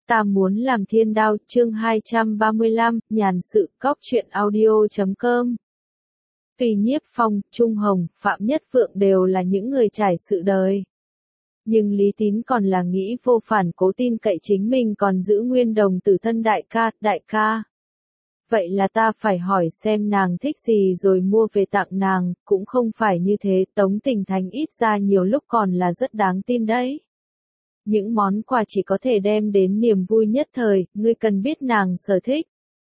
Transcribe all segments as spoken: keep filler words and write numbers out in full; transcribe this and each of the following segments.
Ta muốn làm thiên đao, chương hai trăm ba mươi lăm, nhàn sự, cóc truyện audio.com. Tùy Nhiếp Phong, Trung Hồng, Phạm Nhất Phượng đều là những người trải sự đời. Nhưng Lý Tín còn là nghĩ vô phản cố tin cậy chính mình còn giữ nguyên đồng tử thân đại ca, đại ca. Vậy là ta phải hỏi xem nàng thích gì rồi mua về tặng nàng, cũng không phải như thế, Tống Tình Thánh ít ra nhiều lúc còn là rất đáng tin đấy. Những món quà chỉ có thể đem đến niềm vui nhất thời, ngươi cần biết nàng sở thích.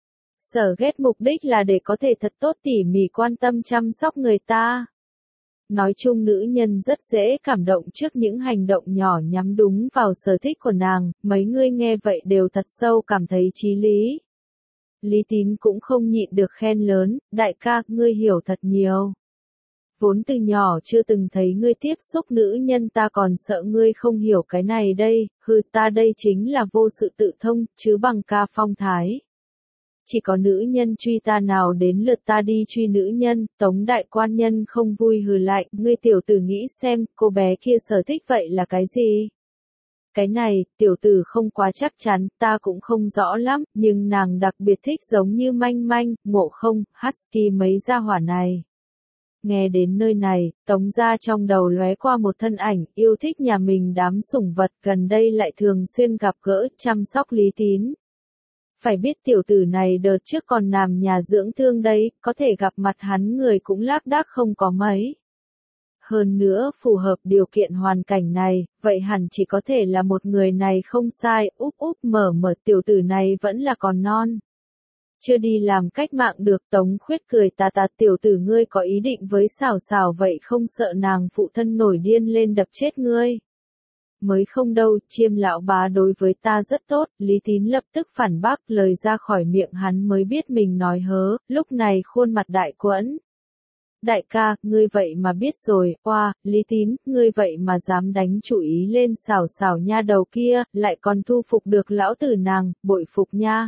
Sở ghét mục đích là để có thể thật tốt tỉ mỉ quan tâm chăm sóc người ta. Nói chung nữ nhân rất dễ cảm động trước những hành động nhỏ nhắm đúng vào sở thích của nàng, mấy ngươi nghe vậy đều thật sâu cảm thấy chí lý. Lý Tín cũng không nhịn được khen lớn, đại ca, ngươi hiểu thật nhiều. Vốn từ nhỏ chưa từng thấy ngươi tiếp xúc nữ nhân ta còn sợ ngươi không hiểu cái này đây, hừ ta đây chính là vô sự tự thông, chứ bằng ca phong thái. Chỉ có nữ nhân truy ta nào đến lượt ta đi truy nữ nhân, Tống đại quan nhân không vui hừ lại, ngươi tiểu tử nghĩ xem, cô bé kia sở thích vậy là cái gì? Cái này, tiểu tử không quá chắc chắn, ta cũng không rõ lắm, nhưng nàng đặc biệt thích giống như Manh Manh, Ngộ Không, Husky mấy gia hỏa này. Nghe đến nơi này, Tống gia trong đầu lóe qua một thân ảnh, yêu thích nhà mình đám sủng vật, gần đây lại thường xuyên gặp gỡ, chăm sóc Lý Tín. Phải biết tiểu tử này đợt trước còn làm nhà dưỡng thương đấy, có thể gặp mặt hắn người cũng lác đác không có mấy. Hơn nữa, phù hợp điều kiện hoàn cảnh này, vậy hẳn chỉ có thể là một người này không sai, úp úp mở mở tiểu tử này vẫn là còn non. Chưa đi làm cách mạng được, Tống Khuyết cười tà tà, tiểu tử ngươi có ý định với xảo xảo vậy không sợ nàng phụ thân nổi điên lên đập chết ngươi. Mới không đâu, Chiêm lão bá đối với ta rất tốt, Lý Tín lập tức phản bác, lời ra khỏi miệng hắn mới biết mình nói hớ, lúc này khuôn mặt đại quẫn. Đại ca, ngươi vậy mà biết rồi, oa, Lý Tín, ngươi vậy mà dám đánh chủ ý lên xảo xảo nha đầu kia, lại còn thu phục được lão tử nàng, bội phục nha.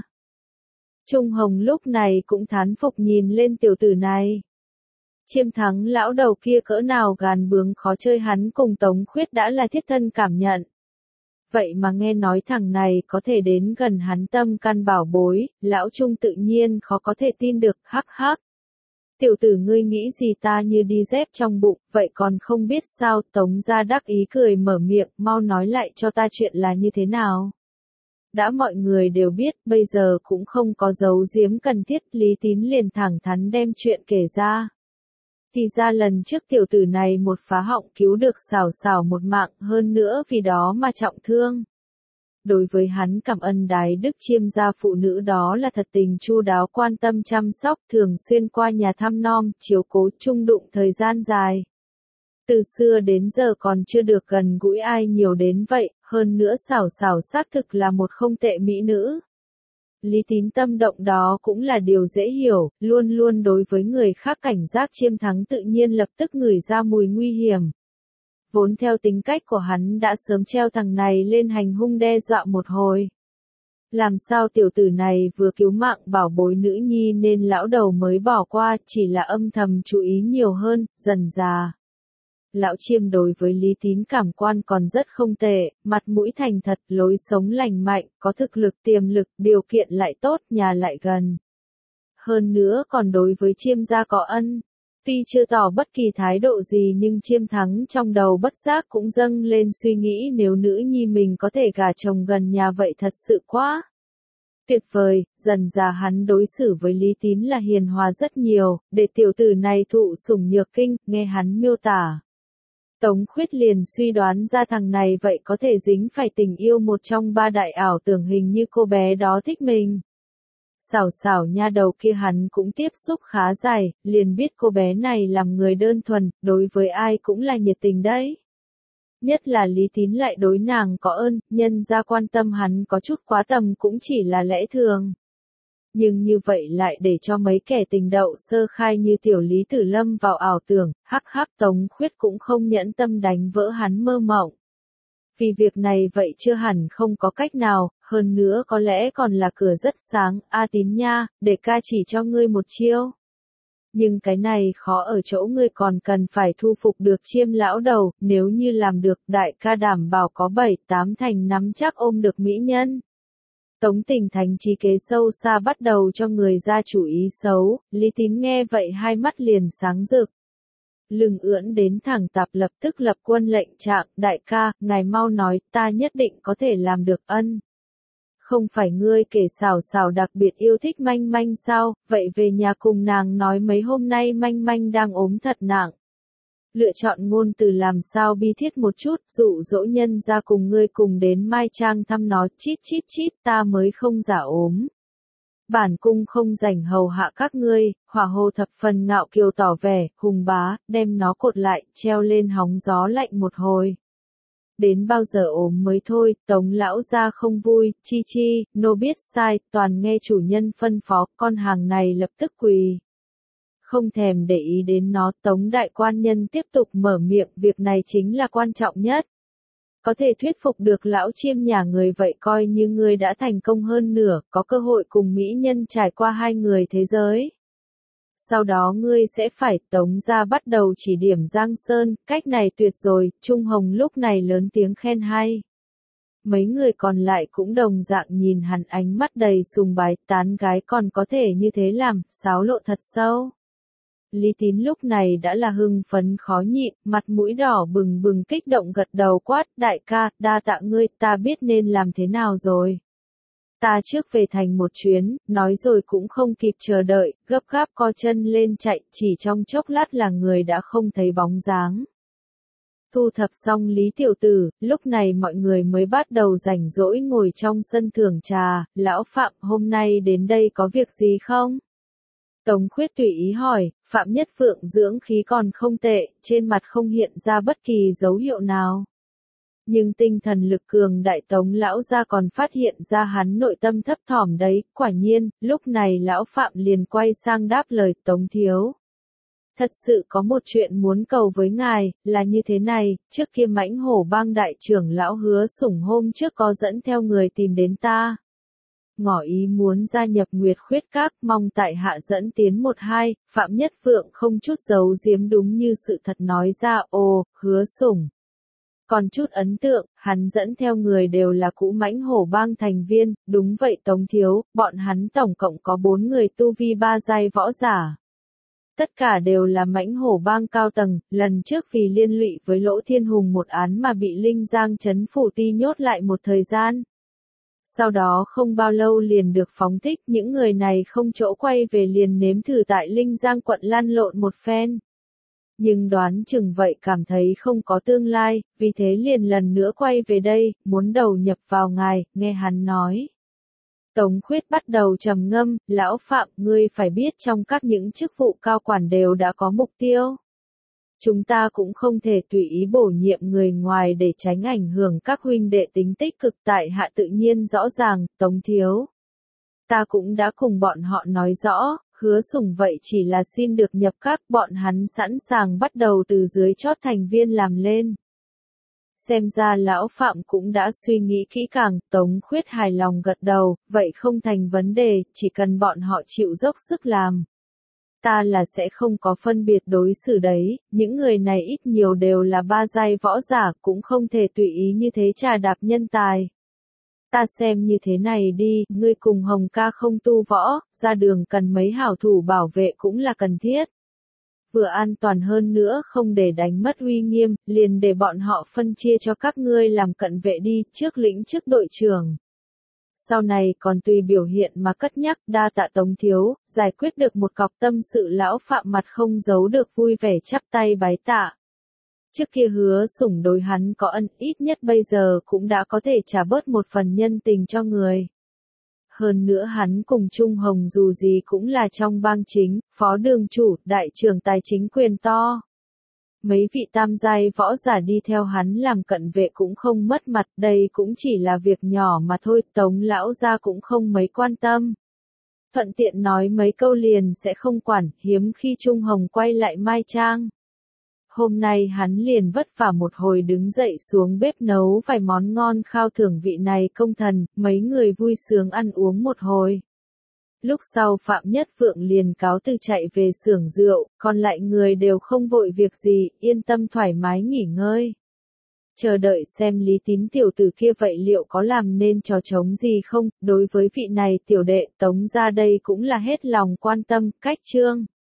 Trung Hồng lúc này cũng thán phục nhìn lên tiểu tử này. Chiêm Thắng lão đầu kia cỡ nào gàn bướng khó chơi hắn cùng Tống Khuyết đã là thiết thân cảm nhận. Vậy mà nghe nói thằng này có thể đến gần hắn tâm căn bảo bối, lão Trung tự nhiên khó có thể tin được, hắc hắc. Tiểu tử ngươi nghĩ gì ta như đi dép trong bụng, vậy còn không biết sao, Tống gia đắc ý cười mở miệng, mau nói lại cho ta chuyện là như thế nào. Đã mọi người đều biết, bây giờ cũng không có giấu giếm cần thiết, Lý Tín liền thẳng thắn đem chuyện kể ra. Thì ra lần trước tiểu tử này một phá họng cứu được xảo xảo một mạng, hơn nữa vì đó mà trọng thương. Đối với hắn cảm ơn đái đức Chiêm gia phụ nữ đó là thật tình chu đáo quan tâm chăm sóc, thường xuyên qua nhà thăm nom, chiếu cố chung đụng thời gian dài. Từ xưa đến giờ còn chưa được gần gũi ai nhiều đến vậy, hơn nữa xảo xảo xác thực là một không tệ mỹ nữ. Lý Tín tâm động đó cũng là điều dễ hiểu, luôn luôn đối với người khác cảnh giác, Chiêm Thắng tự nhiên lập tức ngửi ra mùi nguy hiểm. Vốn theo tính cách của hắn đã sớm treo thằng này lên hành hung đe dọa một hồi. Làm sao tiểu tử này vừa cứu mạng bảo bối nữ nhi nên lão đầu mới bỏ qua, chỉ là âm thầm chú ý nhiều hơn, dần già. Lão Chiêm đối với Lý Tín cảm quan còn rất không tệ, mặt mũi thành thật, lối sống lành mạnh, có thực lực tiềm lực, điều kiện lại tốt, nhà lại gần. Hơn nữa còn đối với Chiêm gia có ân. Tuy chưa tỏ bất kỳ thái độ gì nhưng Chiêm Thắng trong đầu bất giác cũng dâng lên suy nghĩ nếu nữ nhi mình có thể gả chồng gần nhà vậy thật sự quá tuyệt vời. Dần dà hắn đối xử với Lý Tín là hiền hòa rất nhiều, để tiểu tử này thụ sủng nhược kinh, nghe hắn miêu tả. Tống Khuyết liền suy đoán ra thằng này vậy có thể dính phải tình yêu một trong ba đại ảo tưởng hình như cô bé đó thích mình. Xảo xảo nha đầu kia hắn cũng tiếp xúc khá dài, liền biết cô bé này làm người đơn thuần, đối với ai cũng là nhiệt tình đấy. Nhất là Lý Tín lại đối nàng có ơn, nhân ra quan tâm hắn có chút quá tầm cũng chỉ là lẽ thường. Nhưng như vậy lại để cho mấy kẻ tình đậu sơ khai như tiểu Lý Tử Lâm vào ảo tưởng, hắc hắc Tống Khuyết cũng không nhẫn tâm đánh vỡ hắn mơ mộng. Vì việc này vậy chưa hẳn không có cách nào, hơn nữa có lẽ còn là cửa rất sáng, A Tín nha, để ca chỉ cho ngươi một chiêu. Nhưng cái này khó ở chỗ ngươi còn cần phải thu phục được Chiêm lão đầu, nếu như làm được đại ca đảm bảo có bảy tám thành nắm chắc ôm được mỹ nhân. Tống Tình thành trí kế sâu xa bắt đầu cho người ra chủ ý xấu, Lý Tín nghe vậy hai mắt liền sáng rực. Lưng ưỡn đến thẳng tắp lập tức lập quân lệnh trạng, đại ca, ngài mau nói, ta nhất định có thể làm được ân. Không phải ngươi kể xào xào đặc biệt yêu thích Manh Manh sao, vậy về nhà cùng nàng nói mấy hôm nay Manh Manh đang ốm thật nặng. Lựa chọn ngôn từ làm sao bi thiết một chút, dụ dỗ nhân ra cùng ngươi cùng đến Mai Trang thăm nó, chít chít chít, ta mới không giả ốm. Bản cung không rảnh hầu hạ các ngươi, hỏa hồ thập phần ngạo kiều tỏ vẻ, hùng bá, đem nó cột lại, treo lên hóng gió lạnh một hồi. Đến bao giờ ốm mới thôi, Tống lão gia không vui, chi chi, nô biết sai, toàn nghe chủ nhân phân phó, con hàng này lập tức quỳ. Không thèm để ý đến nó, Tống đại quan nhân tiếp tục mở miệng, việc này chính là quan trọng nhất. Có thể thuyết phục được lão chiêm nhà người vậy coi như ngươi đã thành công hơn nửa, có cơ hội cùng mỹ nhân trải qua hai người thế giới. Sau đó ngươi sẽ phải Tống ra bắt đầu chỉ điểm Giang Sơn, cách này tuyệt rồi, Trung Hồng lúc này lớn tiếng khen hay. Mấy người còn lại cũng đồng dạng nhìn hắn ánh mắt đầy sùng bái, tán gái còn có thể như thế làm, xáo lộ thật sâu. Lý Tín lúc này đã là hưng phấn khó nhịn, mặt mũi đỏ bừng bừng kích động gật đầu quát, đại ca, đa tạ ngươi, ta biết nên làm thế nào rồi. Ta trước về thành một chuyến, nói rồi cũng không kịp chờ đợi, gấp gáp co chân lên chạy, chỉ trong chốc lát là người đã không thấy bóng dáng. Thu thập xong Lý tiểu tử, lúc này mọi người mới bắt đầu rảnh rỗi ngồi trong sân thưởng trà, lão Phạm hôm nay đến đây có việc gì không? Tống Khuyết tùy ý hỏi, Phạm Nhất Phượng dưỡng khí còn không tệ, trên mặt không hiện ra bất kỳ dấu hiệu nào. Nhưng tinh thần lực cường đại Tống lão ra còn phát hiện ra hắn nội tâm thấp thỏm đấy, quả nhiên, lúc này lão Phạm liền quay sang đáp lời Tống thiếu. Thật sự có một chuyện muốn cầu với ngài, là như thế này, trước kia Mãnh Hổ Bang đại trưởng lão Hứa Sủng hôm trước có dẫn theo người tìm đến ta. Ngỏ ý muốn gia nhập Nguyệt Khuyết Các, mong tại hạ dẫn tiến một hai, Phạm Nhất Phượng không chút giấu giếm đúng như sự thật nói ra, ồ, Hứa Sủng. Còn chút ấn tượng, hắn dẫn theo người đều là cũ Mãnh Hổ Bang thành viên, đúng vậy Tống thiếu, bọn hắn tổng cộng có bốn người tu vi ba giai võ giả. Tất cả đều là Mãnh Hổ Bang cao tầng, lần trước vì liên lụy với Lỗ Thiên Hùng một án mà bị Linh Giang trấn phủ ti nhốt lại một thời gian. Sau đó không bao lâu liền được phóng thích, những người này không chỗ quay về liền nếm thử tại Linh Giang quận lăn lộn một phen. Nhưng đoán chừng vậy cảm thấy không có tương lai, vì thế liền lần nữa quay về đây, muốn đầu nhập vào ngài, nghe hắn nói. Tống Khuyết bắt đầu trầm ngâm, lão Phạm, ngươi phải biết trong các những chức vụ cao quản đều đã có mục tiêu. Chúng ta cũng không thể tùy ý bổ nhiệm người ngoài để tránh ảnh hưởng các huynh đệ tính tích cực tại hạ tự nhiên rõ ràng, Tống thiếu. Ta cũng đã cùng bọn họ nói rõ, Hứa Sủng vậy chỉ là xin được nhập các, bọn hắn sẵn sàng bắt đầu từ dưới chót thành viên làm lên. Xem ra lão Phạm cũng đã suy nghĩ kỹ càng, Tống Khuyết hài lòng gật đầu, vậy không thành vấn đề, chỉ cần bọn họ chịu dốc sức làm. Ta là sẽ không có phân biệt đối xử đấy, những người này ít nhiều đều là ba giai võ giả, cũng không thể tùy ý như thế trà đạp nhân tài. Ta xem như thế này đi, ngươi cùng Hồng ca không tu võ, ra đường cần mấy hảo thủ bảo vệ cũng là cần thiết. Vừa an toàn hơn nữa không để đánh mất uy nghiêm, liền để bọn họ phân chia cho các ngươi làm cận vệ đi, trước lĩnh chức đội trưởng. Sau này còn tùy biểu hiện mà cất nhắc, đa tạ Tống thiếu, giải quyết được một cọc tâm sự lão Phạm mặt không giấu được vui vẻ chắp tay bái tạ. Trước kia Hứa Sủng đối hắn có ân, ít nhất bây giờ cũng đã có thể trả bớt một phần nhân tình cho người. Hơn nữa hắn cùng Trung Hồng dù gì cũng là trong bang chính, phó đường chủ, đại trưởng tài chính quyền to. Mấy vị tam giai võ giả đi theo hắn làm cận vệ cũng không mất mặt, đây cũng chỉ là việc nhỏ mà thôi, Tống lão gia cũng không mấy quan tâm. Thuận tiện nói mấy câu liền sẽ không quản, hiếm khi Trung Hồng quay lại Mai Trang. Hôm nay hắn liền vất vả một hồi đứng dậy xuống bếp nấu vài món ngon khao thưởng vị này công thần, mấy người vui sướng ăn uống một hồi. Lúc sau Phạm Nhất Phượng liền cáo từ chạy về xưởng rượu, còn lại người đều không vội việc gì, yên tâm thoải mái nghỉ ngơi. Chờ đợi xem Lý Tín tiểu tử kia vậy liệu có làm nên trò trống gì không, đối với vị này tiểu đệ Tống gia đây cũng là hết lòng quan tâm, cách chương.